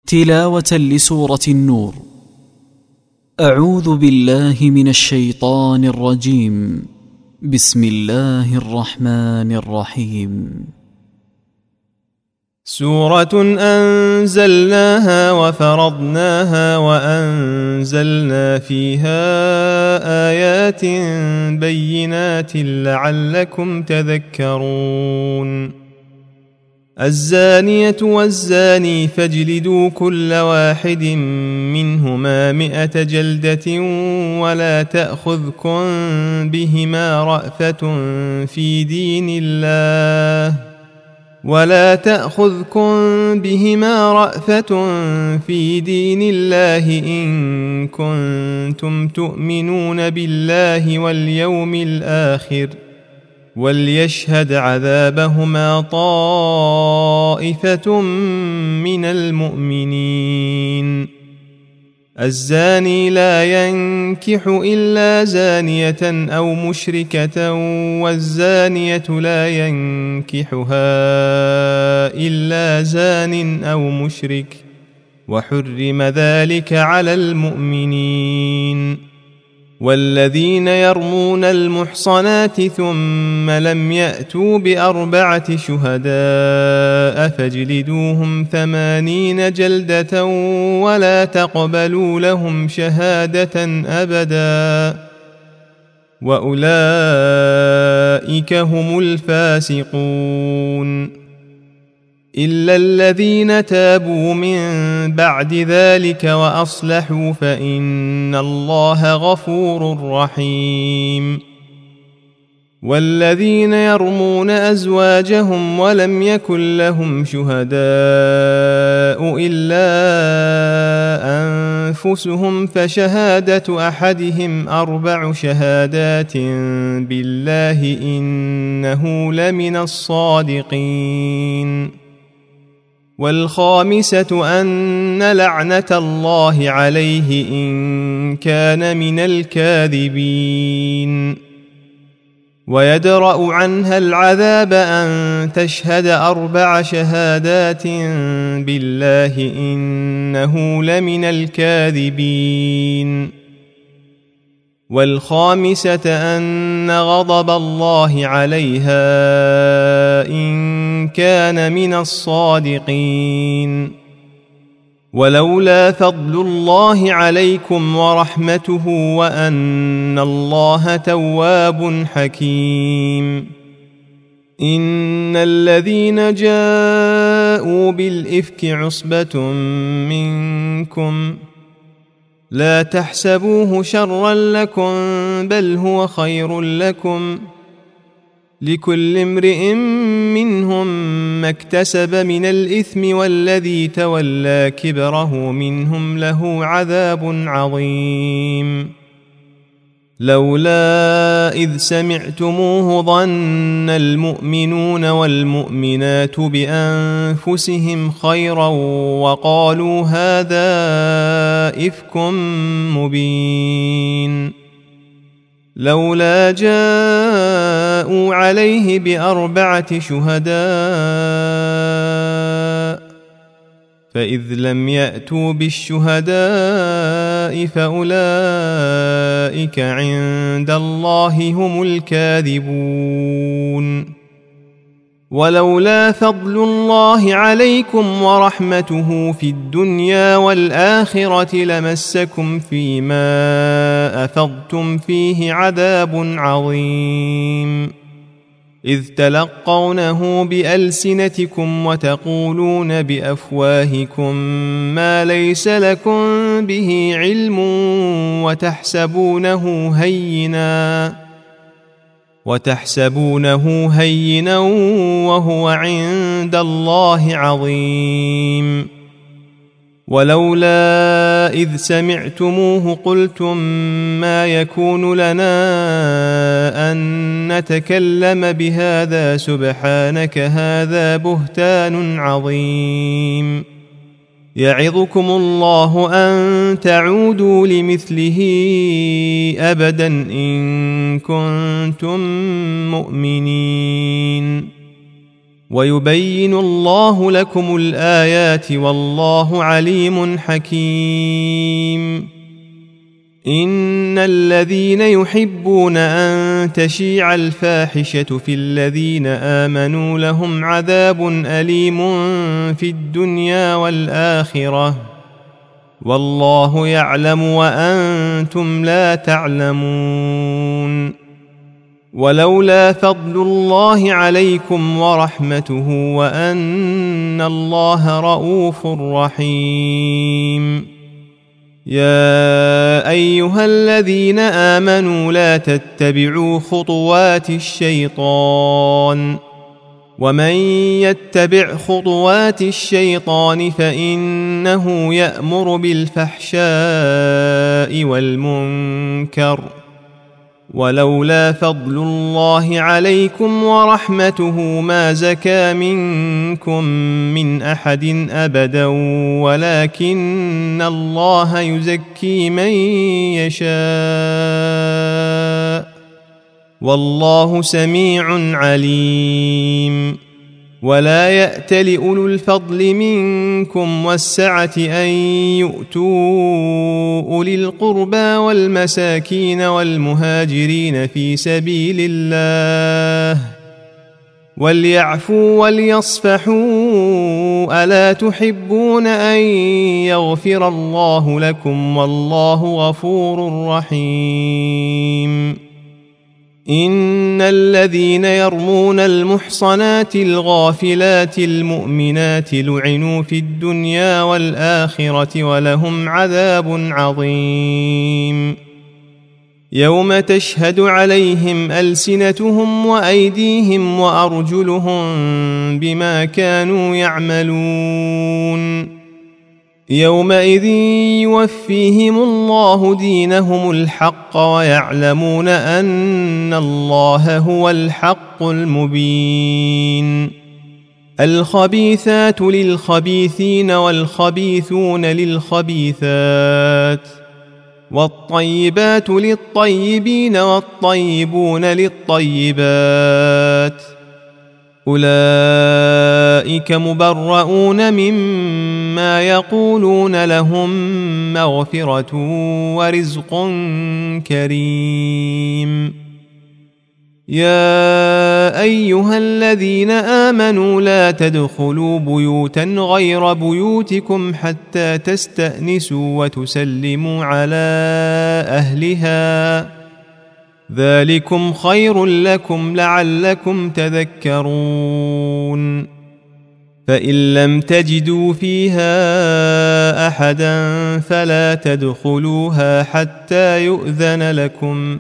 تلاوة لسورة النور. أعوذ بالله من الشيطان الرجيم. بسم الله الرحمن الرحيم. سورة أنزلناها وفرضناها وأنزلنا فيها آيات بينات لعلكم تذكرون. الزانية والزاني فاجلدوا كل واحد منهما 100 جلدة ولا تأخذكم بهما رأفة في دين الله إن كنتم تؤمنون بالله واليوم الآخر، وليشهد عذابهما طائفة من المؤمنين. الزاني لا ينكح إلا زانية أو مشركة، والزانية لا ينكحها إلا زان أو مشرك، وحرم ذلك على المؤمنين. والذين يرمون المحصنات ثم لم يأتوا ب4 شهداء فاجلدوهم 80 جلدة ولا تقبلوا لهم شهادة أبدا، وأولئك هم الفاسقون. إلا الذين تابوا من بعد ذلك وأصلحوا فإن الله غفور رحيم. والذين يرمون أزواجهم ولم يكن لهم شهداء إلا أنفسهم فشهادة أحدهم 4 شهادات بالله إنه لمن الصادقين. والخامسة أن لعنة الله عليه إن كان من الكاذبين. ويدرأ عنها العذاب أن تشهد 4 شهادات بالله إنه لمن الكاذبين. والخامسة أن غضب الله عليها إن كان من الصادقين. ولولا فضل الله عليكم ورحمته وأن الله تواب حكيم. إن الذين جاءوا بالإفك عصبة منكم لا تحسبوه شرا لكم بل هو خير لكم، لكل امرئ منهم ما اكتسب من الإثم والذي تولى كبره منهم له عذاب عظيم. لولا إذ سمعتموه ظن المؤمنون والمؤمنات بأنفسهم خيرا وقالوا هذا إفك مبين. لولا جاءوا عليه ب4 شهداء فإذ لم يأتوا بالشهداء فأولئك عند الله هم الكاذبون. ولولا فضل الله عليكم ورحمته في الدنيا والآخرة لمسكم فيما أفضتم فيه عذاب عظيم، إذ تلقونه بألسنتكم وتقولون بأفواهكم ما ليس لكم به علم وتحسبونه هينا وهو عند الله عظيم. ولولا إذ سمعتموه قلتم ما يكون لنا أن نتكلم بهذا سبحانك هذا بهتان عظيم. يعظكم الله أن تعودوا لمثله أبدا إن كنتم مؤمنين. ويبين الله لكم الآيات والله عليم حكيم. إن الذين يحبون أن تشيع الفاحشة في الذين آمنوا لهم عذاب أليم في الدنيا والآخرة والله يعلم وأنتم لا تعلمون. ولولا فضل الله عليكم ورحمته وأن الله رؤوف رحيم. يا أيها الذين آمنوا لا تتبعوا خطوات الشيطان ومن يتبع خطوات الشيطان فإنه يأمر بالفحشاء والمنكر ولولا فضل الله عليكم ورحمته ما زكى منكم من أحد أبدا ولكن الله يزكي من يشاء والله سميع عليم. ولا يأتل أولو الفضل منكم والسعة أن يؤتوا أولي القربى والمساكين والمهاجرين في سبيل الله وليعفوا وليصفحوا ألا تحبون أن يغفر الله لكم والله غفور رحيم. إن الذين يرمون المحصنات الغافلات المؤمنات لعنوا في الدنيا والآخرة ولهم عذاب عظيم. يوم تشهد عليهم ألسنتهم وأيديهم وأرجلهم بما كانوا يعملون. يومئذ يوفيهم الله دينهم الحق ويعلمون أن الله هو الحق المبين. الخبيثات للخبيثين والخبيثون للخبيثات والطيبات للطيبين والطيبون للطيبات أولئك مبرؤون مما يقولون لهم مغفرة ورزق كريم. يا أيها الذين آمنوا لا تدخلوا بيوتا غير بيوتكم حتى تستأنسوا وتسلموا على أهلها ذلكم خير لكم لعلكم تذكرون. فإن لم تجدوا فيها أحدا فلا تدخلوها حتى يؤذن لكم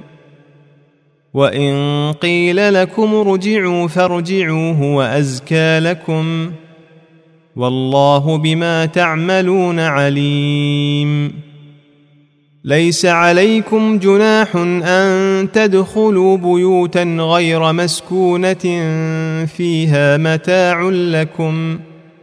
وإن قيل لكم ارجعوا فارجعوا هو أزكى لكم والله بما تعملون عليم. ليس عليكم جناح أن تدخلوا بيوتا غير مسكونة فيها متاع لكم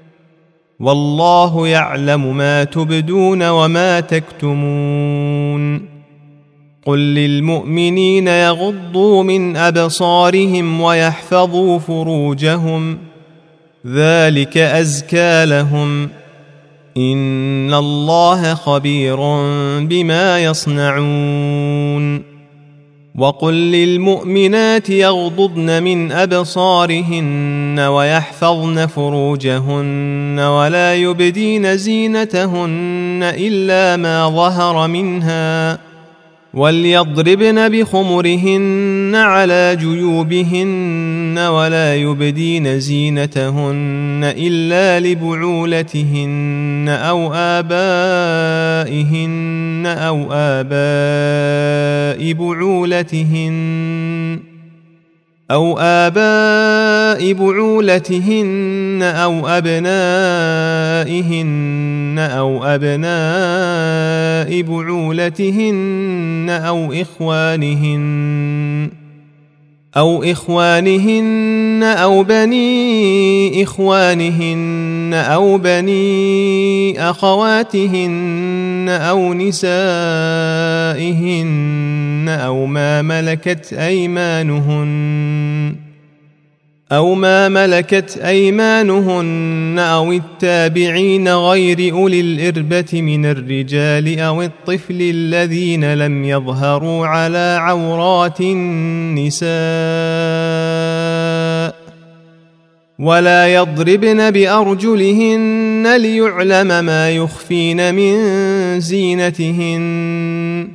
والله يعلم ما تبدون وما تكتمون. قل للمؤمنين يغضوا من أبصارهم ويحفظوا فروجهم ذلك أزكى لهم إن الله خبير بما يصنعون. وقل للمؤمنات يغضضن من أبصارهن ويحفظن فروجهن ولا يبدين زينتهن إلا ما ظهر منها وليضربن بخمرهن على جيوبهن ولا يبدين زينتهن إلا لبعولتهن أو آبائهن أو آباء بعولتهن أو أبنائهن أو أبناء بعولتهن أو إخوانهن أو بني إخوانهن أو بني أخواتهن أو نسائهن أو ما ملكت أيمانهن أو ما ملكت أيمانهن أو التابعين غير أولي الإربة من الرجال أو الطفل الذين لم يظهروا على عورات النساء ولا يضربن بأرجلهن ليعلم ما يخفين من زينتهن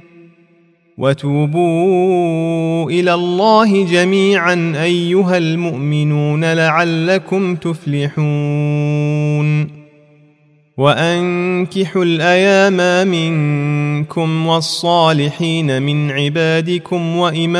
وتوبوا إلى الله جميعا أيها المؤمنون لعلكم تفلحون وأنكحوا الأيام منكم والصالحين من عبادكم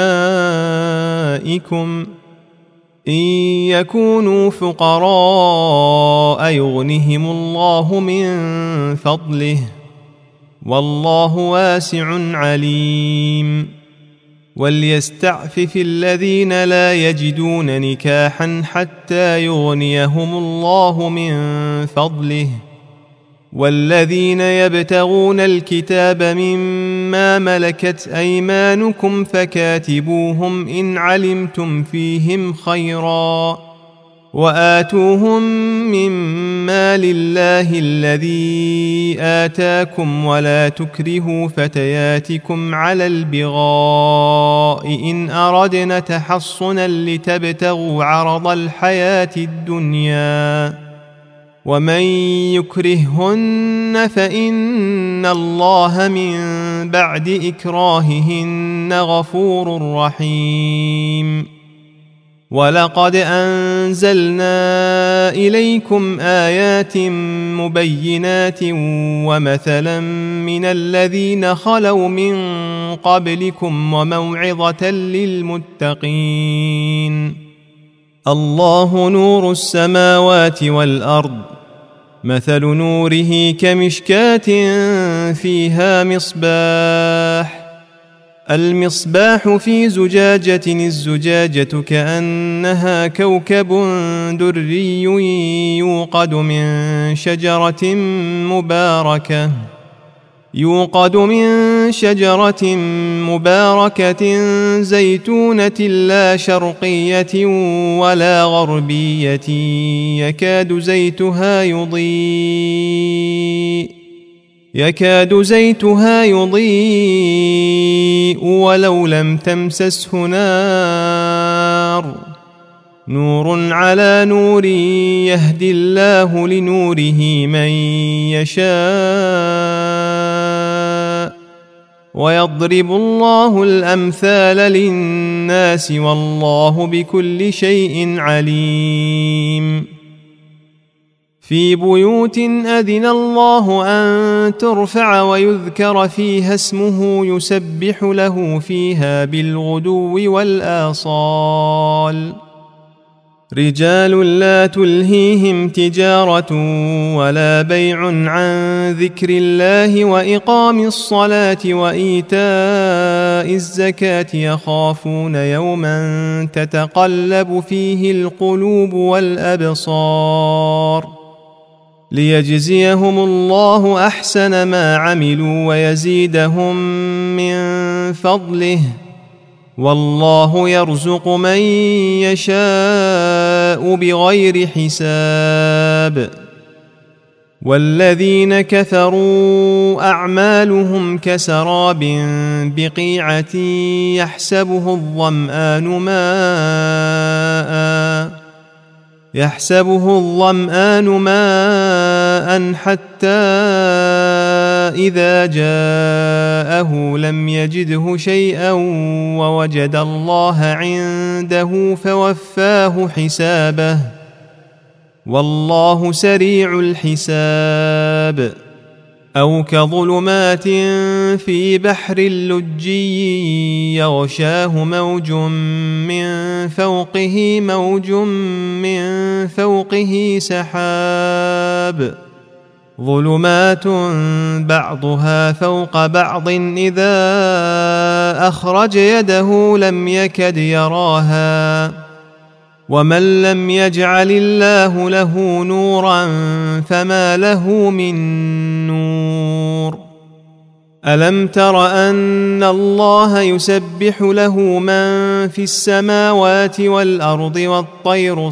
وإمائكم إن يكونوا فقراء يغنهم الله من فضله والله واسع عليم وليستعفف الذين لا يجدون نكاحا حتى يغنيهم الله من فضله والذين يبتغون الكتاب مما ملكت أيمانكم فكاتبوهم إن علمتم فيهم خيرا وآتوهم مما لله الذي آتاكم ولا تكرهوا فتياتكم على البغاء إن أردنا تحصنا لتبتغوا عرض الحياة الدنيا ومن يكرههن فإن الله من بعد إكراههن غفور رحيم ولقد أنزلنا إليكم آيات مبينات ومثلا من الذين خلوا من قبلكم وموعظة للمتقين الله نور السماوات والأرض مثل نوره كمشكاة فيها مصباح المصباح في زجاجة الزجاجة كأنها كوكب دري يوقد من شجرة مباركة زيتونة لا شرقية ولا غربية يكاد زيتها يضيء ولو لم تمسسه نور على نور يهدي الله لنوره من يشاء ويضرب الله الأمثال للناس والله بكل شيء عليم في بيوت أذن الله أن ترفع ويذكر فيها اسمه يسبح له فيها بالغدو والآصال رجال لا تلهيهم تجارة ولا بيع عن ذكر الله وإقام الصلاة وإيتاء الزكاة يخافون يوما تتقلب فيه القلوب والأبصار ليجزيهم الله أحسن ما عملوا ويزيدهم من فضله والله يرزق من يشاء بغير حساب والذين كفروا أعمالهم كسراب بقيعة يحسبه الظمآن ماء حتى إذا جاءه لم يجده شيئا ووجد الله عنده فوفاه حسابه والله سريع الحساب أو كظلمات في بحر لجي يغشاه موج من فوقه سحاب ظلمات بعضها فوق بعض إذا أخرج يده لم يكد يراها ومن لم يجعل الله له نورا فما له من نور ألم تر أن الله يسبح له من في السماوات والأرض والطير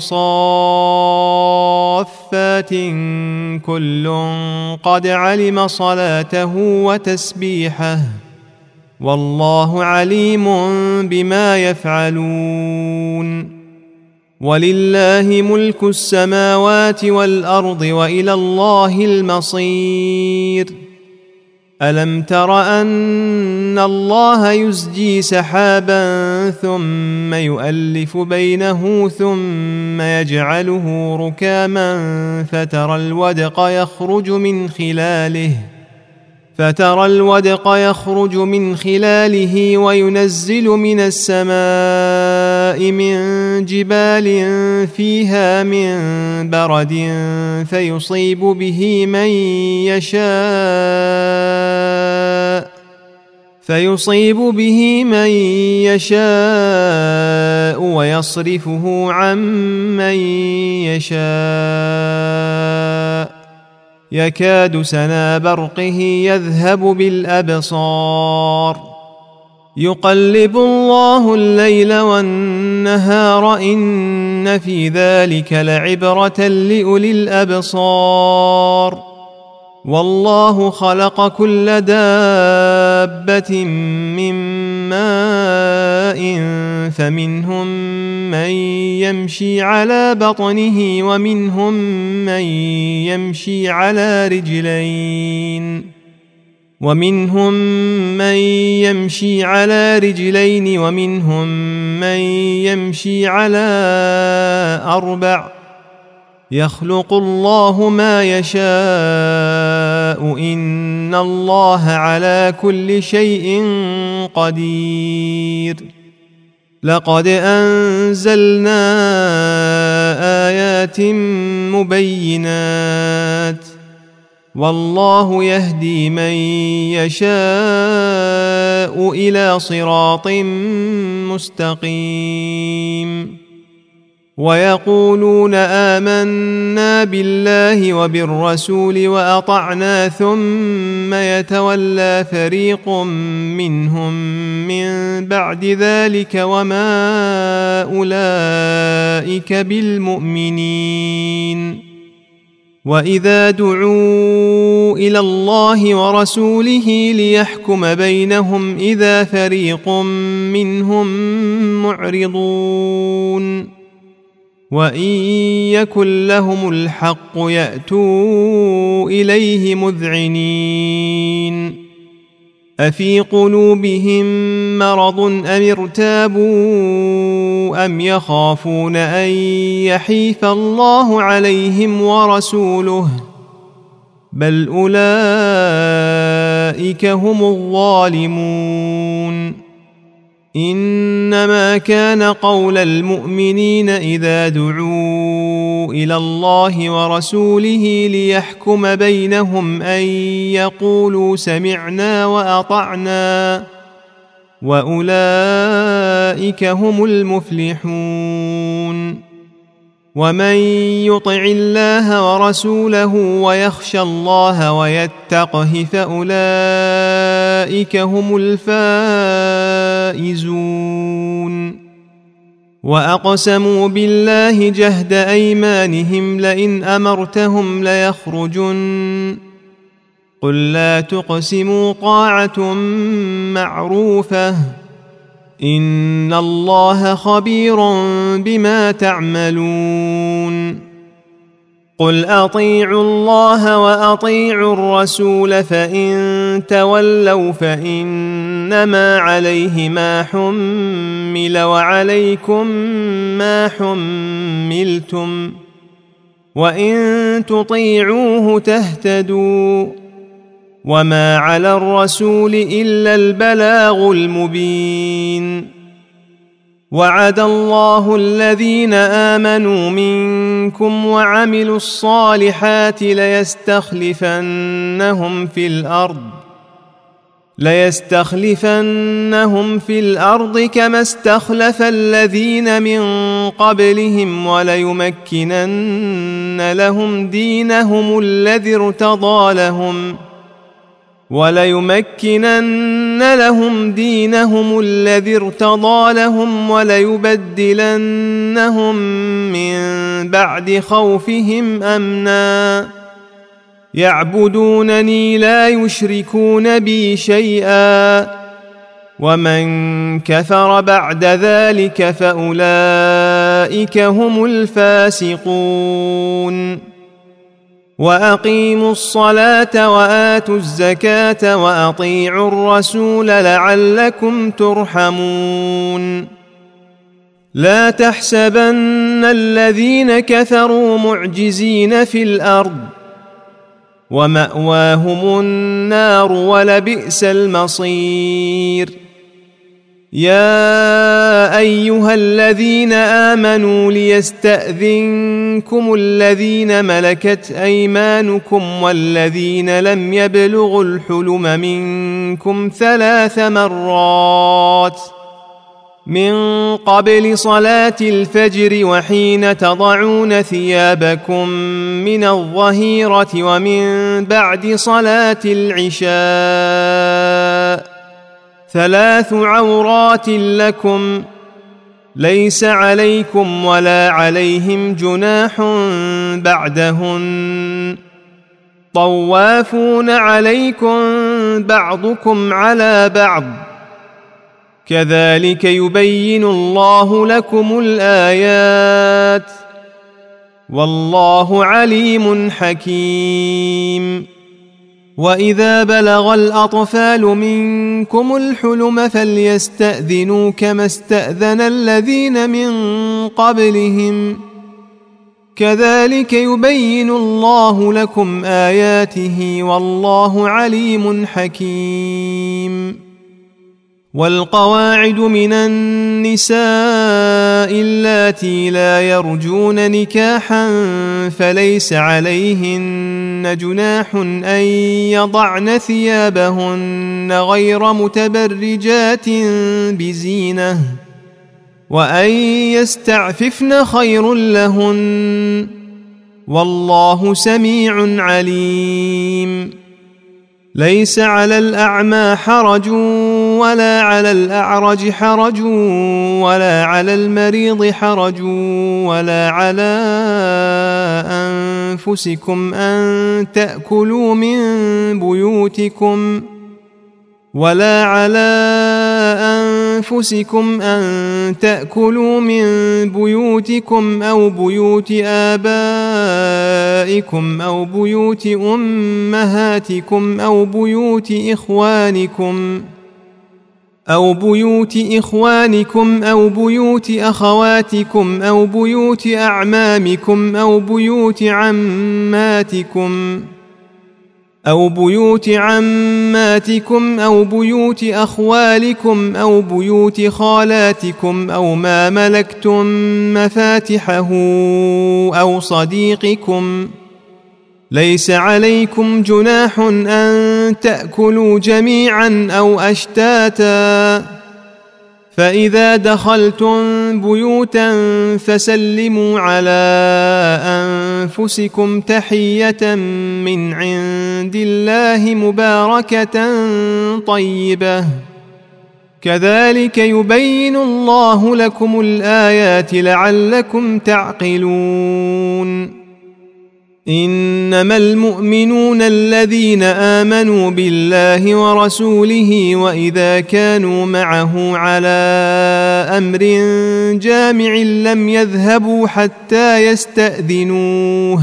صافات كل قد علم صلاته وتسبيحه والله عليم بما يفعلون ولله ملك السماوات والأرض وإلى الله المصير ألم تر أن الله يزجي سحابا ثم يؤلف بينه ثم يجعله ركاما فترى الودق يخرج من خلاله وينزل من السماء من جبال فيها من برد فيصيب به من يشاء ويصرفه عن من يشاء يكاد سنا برقه يذهب بالأبصار يقلب الله الليل والنهار إن في ذلك لعبرة لأولي الأبصار والله خلق كل دابة من ماء فمنهم من يمشي على بطنه ومنهم من يمشي على رجلين ومنهم ومنهم من يمشي على أربع يخلق الله ما يشاء إن الله على كل شيء قدير لقد أنزلنا آيات مبينات والله يهدي من يشاء إلى صراط مستقيم ويقولون آمنا بالله وبالرسول وأطعنا ثم يتولى فريق منهم من بعد ذلك وما أولئك بالمؤمنين وإذا دعوا إلى الله ورسوله ليحكم بينهم إذا فريق منهم معرضون وإن يكن لهم الحق يأتوا إليه مذعنين أفي قلوبهم مرض أم ارتابوا أم يخافون أن يحيف الله عليهم ورسوله بل أولئك هم الظالمون إنما كان قول المؤمنين إذا دعوا إلى الله ورسوله ليحكم بينهم أن يقولوا سمعنا وأطعنا وأولئك هم المفلحون ومن يطع الله ورسوله ويخشى الله ويتقه فأولئك هم الفائزون وأقسموا بالله جهد أيمانهم لئن أمرتهم ليخرجن قل لا تقسموا طاعة معروفة إن الله خبير بما تعملون قل أطيعوا الله وأطيعوا الرسول فإن تولوا فإنما عليه ما حمل وعليكم ما حملتم وإن تطيعوه تهتدوا وما على الرسول إلا البلاغ المبين وعد الله الذين آمنوا منكم وعملوا الصالحات ليستخلفنهم في الأرض كما استخلف الذين من قبلهم وليمكنن لهم دينهم الذي ارتضى لهم وليمكنن لهم دينهم الذي ارتضى لهم وليبدلنهم من بعد خوفهم أمنا يعبدونني لا يشركون بي شيئا ومن كفر بعد ذلك فأولئك هم الفاسقون وأقيموا الصلاة وآتوا الزكاة وأطيعوا الرسول لعلكم ترحمون لا تحسبن الذين كفروا معجزين في الأرض ومأواهم النار ولبئس المصير يا أيها الذين آمنوا ليستأذنكم الذين ملكت أيمانكم والذين لم يبلغوا الحلم منكم 3 مرات من قبل صلاة الفجر وحين تضعون ثيابكم من الظهيرة ومن بعد صلاة العشاء 3 عورات لكم ليس عليكم ولا عليهم جناح بعدهن طوافون عليكم بعضكم على بعض كذلك يبين الله لكم الآيات والله عليم حكيم وإذا بلغ الأطفال منكم الحلم فليستأذنوا كما استأذن الذين من قبلهم كذلك يبين الله لكم آياته والله عليم حكيم والقواعد من النساء اللاتي لا يرجون نكاحا فليس عليهن جناح أن يضعن ثيابهن غير متبرجات بزينة وأن يستعففن خير لهن والله سميع عليم ليس على الأعمى حرج ولا على الأعرج حرج ولا على المريض حرج ولا على أنفسكم أن تأكلوا من بيوتكم أو بيوت آبائكم أو بيوت أمهاتكم أو بيوت إخوانكم أو بيوت أخواتكم أو بيوت أعمامكم أو بيوت عماتكم أو بيوت أخوالكم أو بيوت خالاتكم أو ما ملكتم مفاتحه أو صديقكم ليس عليكم جناح أن تأكلوا جميعا أو أشتاتا فإذا دخلتم بيوتا فسلموا على أنفسكم تحية من عند الله مباركة طيبة كذلك يبين الله لكم الآيات لعلكم تعقلون إنما المؤمنون الذين آمنوا بالله ورسوله وإذا كانوا معه على أمر جامع لم يذهبوا حتى يستأذنوه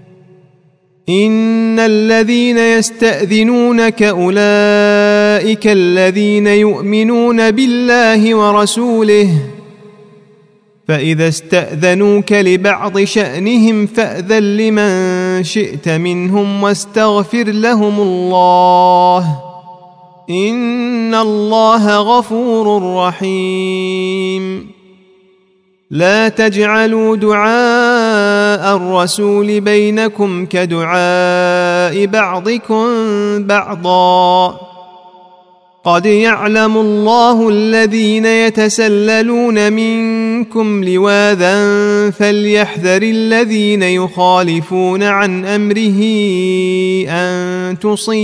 إن الذين يستأذنونك أولئك الذين يؤمنون بالله ورسوله فإذا استأذنوك لبعض شأنهم فأذن لمن شئت منهم واستغفر لهم الله إن الله غفور رحيم لا تجعلوا دعاء الرسول بينكم كدعاء بعضكم بعضا قد يعلم الله الذين يتسللون منكم لواذا فليحذر الذين يخالفون عن أمره أن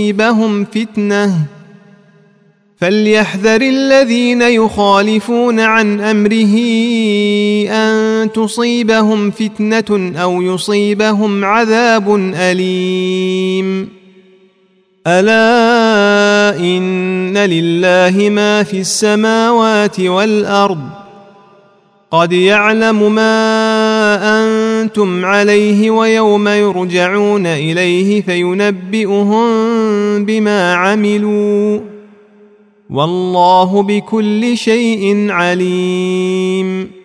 تصيبهم فتنة أو يصيبهم عذاب أليم. ألا إن لله ما في السماوات والأرض قد يعلم ما أنتم عليه ويوم يرجعون إليه فينبئهم بما عملوا والله بكل شيء عليم.